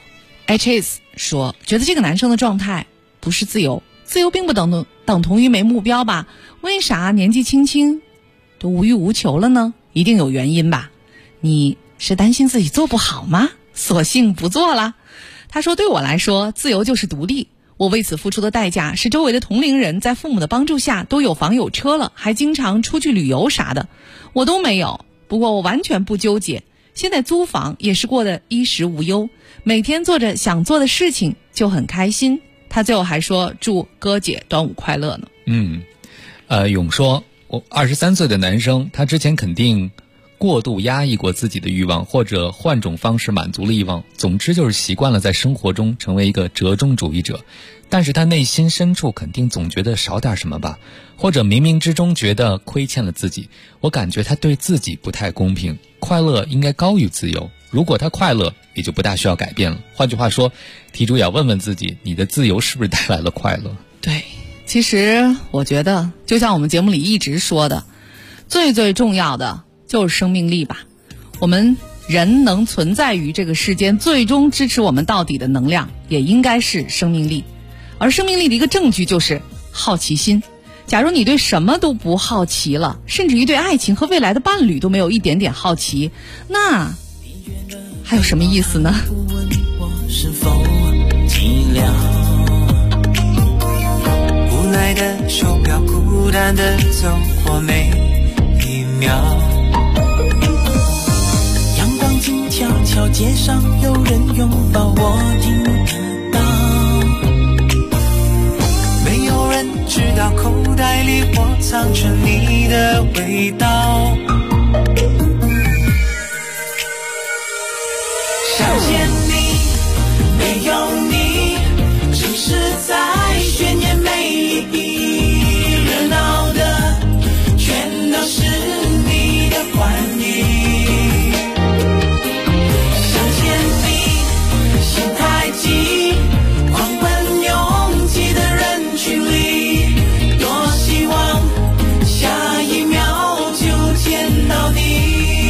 G: HS 说，觉得这个男生的状态不是自由，自由并不等同于没目标吧？为啥年纪轻轻都无欲无求了呢？一定有原因吧？你是担心自己做不好吗？索性不做了。他说，对我来说，自由就是独立， 我为此付出的代价是周围的同龄人在父母的帮助下都有房有车了，还经常出去旅游啥的，我都没有。不过我完全不纠结，现在租房也是过得衣食无忧，每天做着想做的事情就很开心。他最后还说祝哥姐端午快乐呢。
L: 勇说，我23岁的男生，他之前肯定过度压抑过自己的欲望，或者换种方式满足了欲望，总之就是习惯了在生活中成为一个折中主义者。但是他内心深处肯定总觉得少点什么吧，或者冥冥之中觉得亏欠了自己。我感觉他对自己不太公平，快乐应该高于自由，如果他快乐也就不大需要改变了。换句话说，题主也要问问自己，你的自由是不是带来了快乐？
G: 对，其实我觉得就像我们节目里一直说的，最最重要的就是生命力吧。我们人能存在于这个世间，最终支持我们到底的能量也应该是生命力。而生命力的一个证据就是好奇心。假如你对什么都不好奇了，甚至于对爱情和未来的伴侣都没有一点点好奇，那还有什么意思呢？
X: 是否寂寥？无奈的手表孤单的走过每一秒，阳光静悄悄，街上有人拥抱，我听得到。没有人知道口袋里我藏着你的味道。想见你，没有你，城市在渲染每一热闹的，全都是你的欢迎。想见你，心太急，狂奔拥挤的人群里，多希望下一秒就见到你。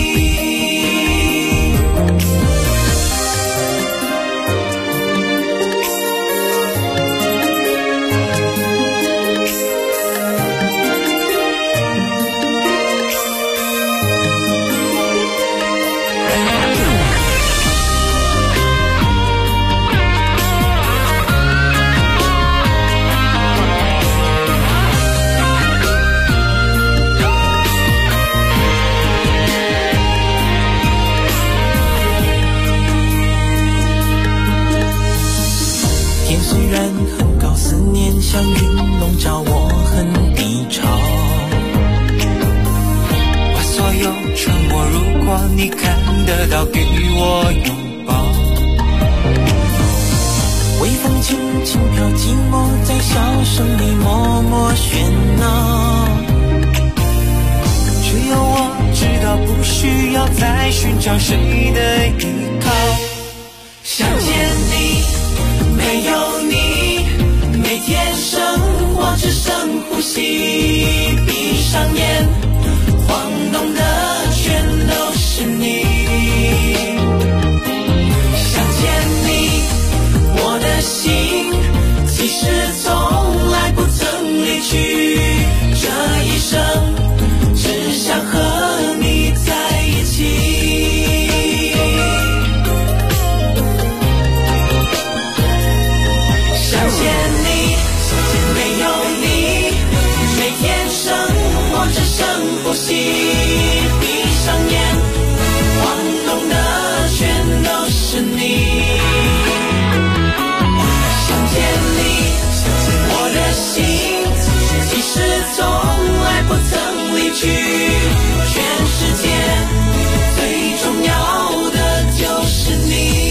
X: 像云笼罩，我很低潮。把所有沉默，如果你看得到，给我拥抱。微风轻轻飘，寂寞在笑声里默默喧闹。只有我知道，不需要再寻找谁的依靠。想见你，没有你，每天生活只剩呼吸，闭上眼，晃动的全都是你。想见你，我的心其实从来不曾离去，这一生只想和你在一起。想见你，没有你，每天生活只剩呼吸，闭上眼，晃动的全都是你。想见你，我的心其实从来不曾离去，全世界最重要的就是你。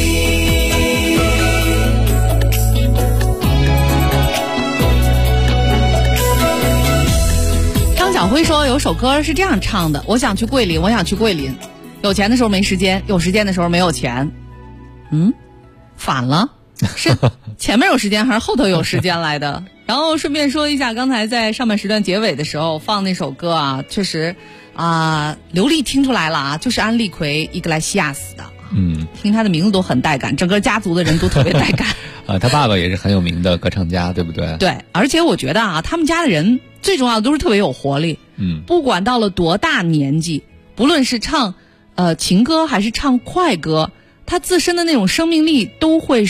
G: 小辉说有首歌是这样唱的，我想去桂林，我想去桂林，有钱的时候没时间，有时间的时候没有钱。反了，是前面有时间还是后头有时间来的？然后顺便说一下，刚才在上半时段结尾的时候放那首歌啊，确实刘丽听出来了啊，就是安利奎伊格莱西亚斯的。听他的名字都很带感，整个家族的人都特别带感。
L: 他爸爸也是很有名的歌唱家，对不对？
G: 对，而且我觉得啊，他们家的人最重要的都是特别有活力。不管到了多大年纪，不论是唱情歌还是唱快歌，他自身的那种生命力都会是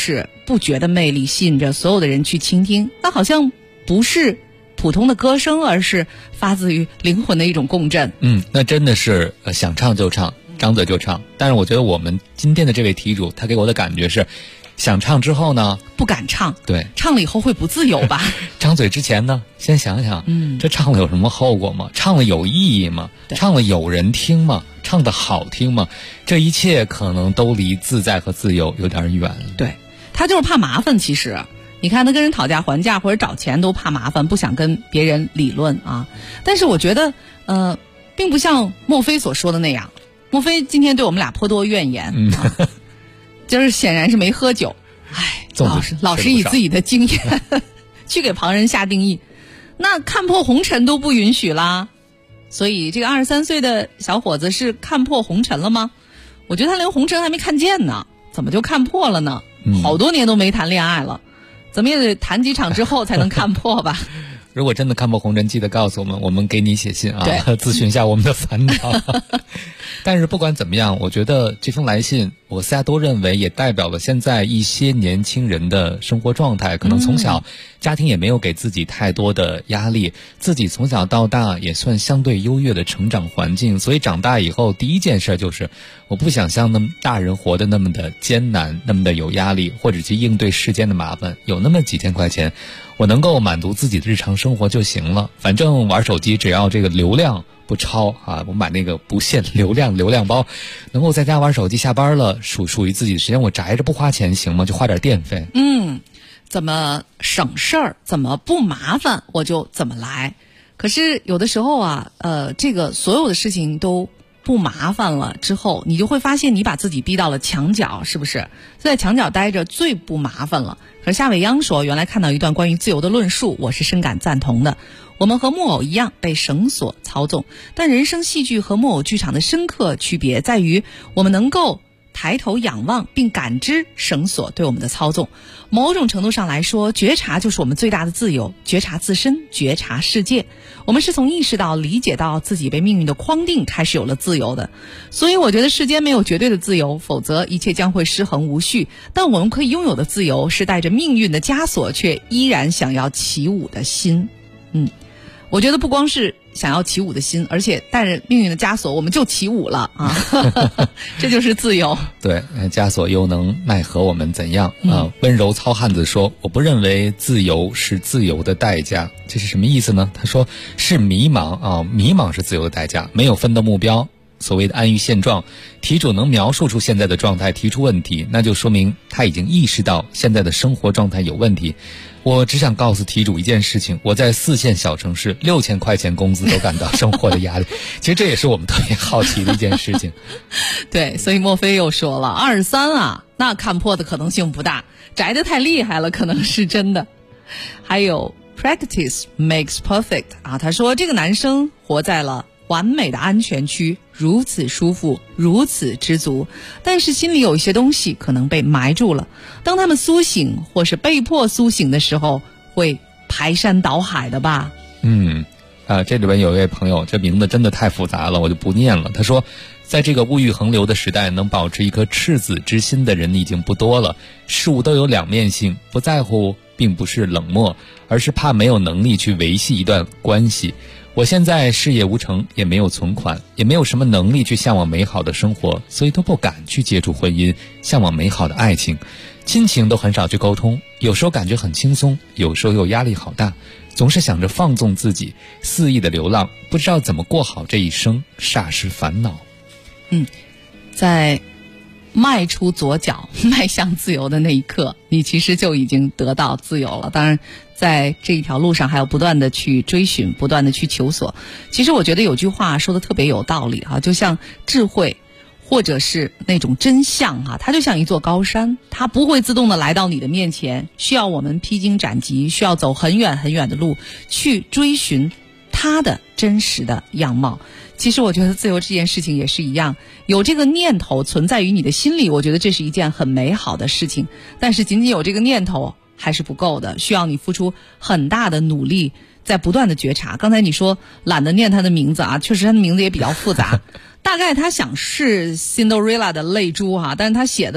G: 不绝的魅力吸引着所有的人去倾听，那好像不是普通的歌声，而是发自于灵魂的一种共振。
L: 那真的是想唱就唱，张嘴就唱。但是我觉得我们今天的这位题主，他给我的感觉是想唱之后呢
G: 不敢唱，
L: 对，
G: 唱了以后会不自由吧
L: 张嘴之前呢先想想，这唱了有什么后果吗？唱了有意义吗？唱了有人听吗？唱得好听吗？这一切可能都离自在和自由有点远。
G: 对，他就是怕麻烦。其实你看他跟人讨价还价或者找钱都怕麻烦，不想跟别人理论啊。但是我觉得并不像莫非所说的那样。莫非今天对我们俩颇多怨言，就是显然是没喝酒。老是以自己的经验去给旁人下定义，那看破红尘都不允许啦。所以这个23岁的小伙子是看破红尘了吗？我觉得他连红尘还没看见呢，怎么就看破了呢？好多年都没谈恋爱了，怎么也得谈几场之后才能看破吧
L: 如果真的看破红尘，记得告诉我们，我们给你写信啊，咨询一下我们的烦恼但是不管怎么样，我觉得这封来信我大家都认为也代表了现在一些年轻人的生活状态。可能从小家庭也没有给自己太多的压力，自己从小到大也算相对优越的成长环境，所以长大以后第一件事就是我不想像那么大人活得那么的艰难，那么的有压力，或者去应对世间的麻烦。有那么几千块钱，我能够满足自己的日常生活就行了。反正玩手机只要这个流量不超啊，我买那个不限流量包，能够在家玩手机，下班了属于自己的时间，我宅着不花钱行吗？就花点电费。
G: 怎么省事儿，怎么不麻烦，我就怎么来。可是有的时候啊，这个所有的事情都不麻烦了之后，你就会发现你把自己逼到了墙角，是不是？在墙角待着最不麻烦了。可是夏伟央说，原来看到一段关于自由的论述，我是深感赞同的。我们和木偶一样被绳索操纵，但人生戏剧和木偶剧场的深刻区别在于，我们能够抬头仰望并感知绳索对我们的操纵。某种程度上来说，觉察就是我们最大的自由，觉察自身，觉察世界。我们是从意识到理解到自己被命运的框定开始有了自由的。所以我觉得世间没有绝对的自由，否则一切将会失衡无序。但我们可以拥有的自由是带着命运的枷锁却依然想要起舞的心。我觉得不光是想要起舞的心，而且带着命运的枷锁我们就起舞了啊这就是自由。
L: 对，枷锁又能奈何我们怎样啊？温柔糙汉子说，我不认为自由是自由的代价。这是什么意思呢？他说是迷茫啊，迷茫是自由的代价，没有奋斗目标，所谓的安于现状。题主能描述出现在的状态，提出问题，那就说明他已经意识到现在的生活状态有问题。我只想告诉题主一件事情，我在4线小城市6000块钱工资都感到生活的压力其实这也是我们特别好奇的一件事情
G: 对，所以莫非又说了23啊，那看破的可能性不大，宅得太厉害了可能是真的。还有 practice makes perfect 啊，他说这个男生活在了完美的安全区，如此舒服，如此知足，但是心里有一些东西可能被埋住了。当他们苏醒或是被迫苏醒的时候，会排山倒海的吧。
L: 这里边有一位朋友，这名字真的太复杂了，我就不念了。他说，在这个物欲横流的时代，能保持一颗赤子之心的人已经不多了。事物都有两面性，不在乎并不是冷漠，而是怕没有能力去维系一段关系。我现在事业无成，也没有存款，也没有什么能力去向往美好的生活，所以都不敢去接触婚姻，向往美好的爱情，亲情都很少去沟通。有时候感觉很轻松，有时候又压力好大，总是想着放纵自己，肆意的流浪，不知道怎么过好这一生，霎时烦恼。
G: 在迈出左脚迈向自由的那一刻，你其实就已经得到自由了。当然在这一条路上还要不断的去追寻，不断的去求索。其实我觉得有句话说的特别有道理啊，就像智慧或者是那种真相啊，它就像一座高山，它不会自动的来到你的面前，需要我们披荆斩棘，需要走很远很远的路去追寻它的真实的样貌。其实我觉得自由这件事情也是一样，有这个念头存在于你的心里，我觉得这是一件很美好的事情。但是仅仅有这个念头还是不够的，需要你付出很大的努力，在不断的觉察。刚才你说懒得念他的名字啊，确实他的名字也比较复杂大概他想是 Cinderella 的泪珠但是他写的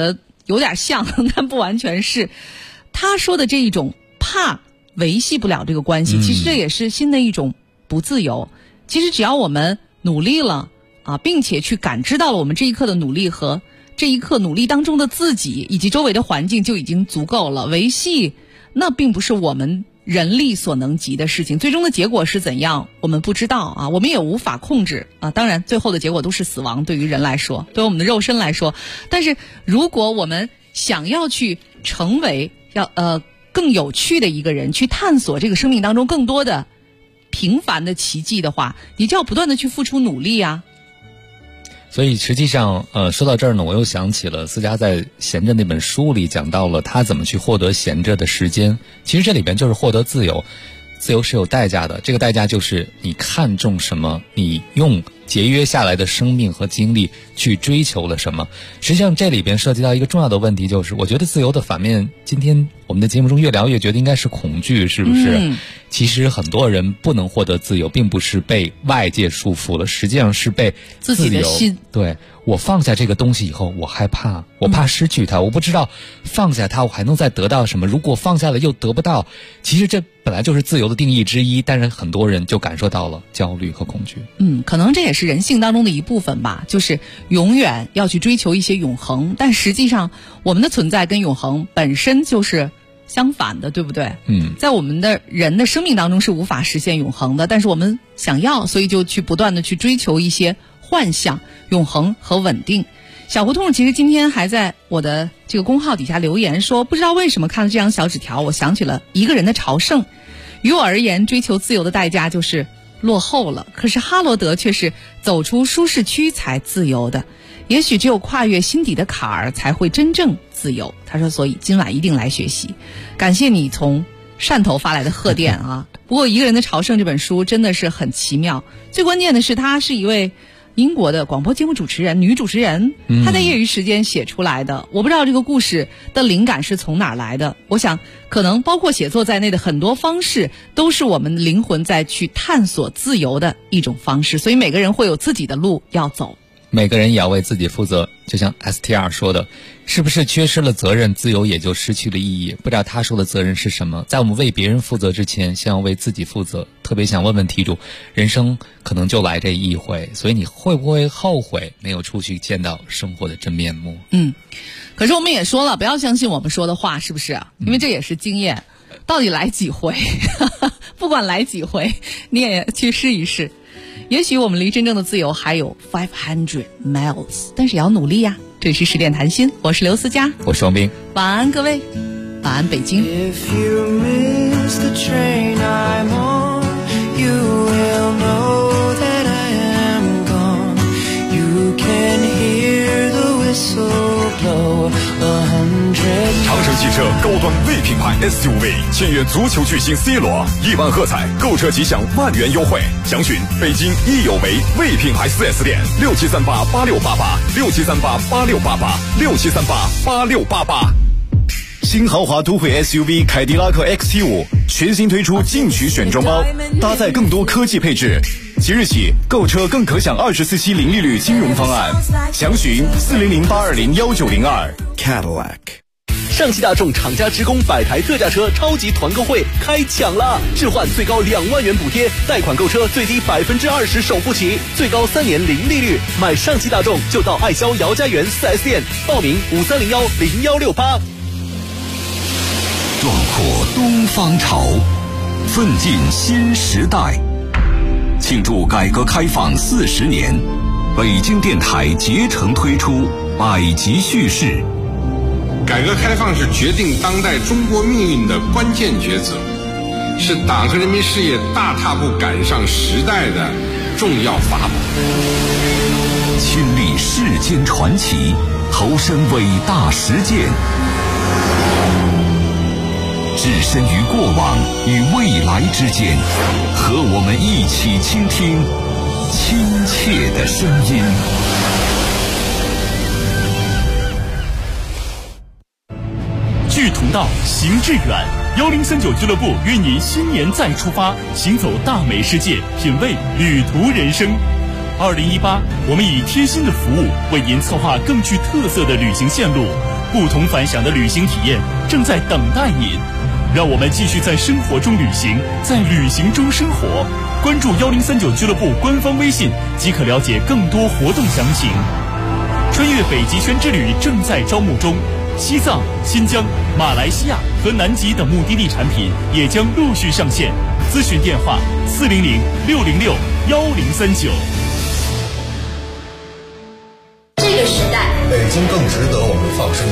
G: 有点像，但不完全是。他说的这一种怕维系不了这个关系，其实这也是新的一种不自由。其实只要我们努力了啊，并且去感知到了我们这一刻的努力和这一刻努力当中的自己以及周围的环境，就已经足够了。维系那并不是我们人力所能及的事情，最终的结果是怎样我们不知道啊，我们也无法控制啊。当然最后的结果都是死亡，对于人来说，对于我们的肉身来说。但是如果我们想要去成为更有趣的一个人，去探索这个生命当中更多的平凡的奇迹的话，你就要不断的去付出努力啊。
L: 所以实际上说到这儿呢，我又想起了思佳在闲着那本书里讲到了他怎么去获得闲着的时间。其实这里边就是获得自由，自由是有代价的，这个代价就是你看重什么，你用节约下来的生命和精力去追求了什么。实际上这里边涉及到一个重要的问题，就是我觉得自由的反面，今天我们的节目中越聊越觉得应该是恐惧，是不是？其实很多人不能获得自由，并不是被外界束缚了，实际上是被
G: 自己的心。
L: 对，我放下这个东西以后，我害怕，我怕失去它，我不知道放下它我还能再得到什么，如果放下了又得不到，其实这本来就是自由的定义之一，但是很多人就感受到了焦虑和恐惧。
G: 可能这也是人性当中的一部分吧，就是永远要去追求一些永恒，但实际上我们的存在跟永恒本身就是相反的，对不对？在我们的人的生命当中是无法实现永恒的，但是我们想要，所以就去不断的去追求一些幻象、永恒和稳定。小胡同其实今天还在我的这个公号底下留言说，不知道为什么看了这张小纸条，我想起了一个人的朝圣。于我而言，追求自由的代价就是落后了，可是哈罗德却是走出舒适区才自由的。也许只有跨越心底的坎儿，才会真正自由。他说，所以今晚一定来学习。感谢你从汕头发来的贺电啊！不过《一个人的朝圣》这本书真的是很奇妙，最关键的是她是一位英国的广播节目主持人，女主持人，她在业余时间写出来的。我不知道这个故事的灵感是从哪儿来的，我想可能包括写作在内的很多方式都是我们灵魂在去探索自由的一种方式，所以每个人会有自己的路要走，
L: 每个人也要为自己负责。就像 STR 说的，是不是缺失了责任，自由也就失去了意义？不知道他说的责任是什么。在我们为别人负责之前，先要为自己负责。特别想问问题主，人生可能就来这一回，所以你会不会后悔没有出去见到生活的真面目？
G: 可是我们也说了，不要相信我们说的话，是不是？因为这也是经验，到底来几回不管来几回，你也去试一试。也许我们离真正的自由还有500 miles， 但是也要努力呀。这里是10点谈心，我是刘思佳，
L: 我是王斌。
G: 晚安各位，晚安北京。
X: If you miss the train I'm on, you will know that I am gone. You can hear the whistle blow 100.
P: 长城汽车高端魏品牌 SUV 签约足球巨星 C 罗，1万喝彩，购车即享万元优惠。详询北京益友维魏品牌 4S 店，67388688，67388688，67388688。 新豪华都会 SUV 凯迪拉克 XT5全新推出进取选装包，搭载更多科技配置。即日起购车更可享24期零利率金融方案，详询40082019002。
R: Cadillac。上汽大众厂家职工100台特价车超级团购会开抢了，置换最高2万元补贴，贷款购车最低20%首付起，最高3年零利率。买上汽大众就到爱肖姚家园 4S 店，报名53010168。
S: 壮阔东方潮，奋进新时代。庆祝改革开放40年，北京电台竭诚推出百集叙事。
A: 改革开放是决定当代中国命运的关键抉择，是党和人民事业大踏步赶上时代的重要法宝。
S: 亲历世间传奇，投身伟大实践，置身于过往与未来之间，和我们一起倾听亲切的声音。
D: 志同道，行致远。1039俱乐部约您新年再出发，行走大美世界，品味旅途人生。2018，我们以贴心的服务为您策划更具特色的旅行线路， 不同凡响的旅行体验正在等待您。让我们继续在生活中旅行，在旅行中生活。关注1039俱乐部官方微信即可了解更多活动详情。穿越北极圈之旅正在招募中，西藏、新疆、马来西亚和南极等目的地产品也将陆续上线。咨询电话400-606-1039。
E: 这个时代，
H: 北京更值得我们放声。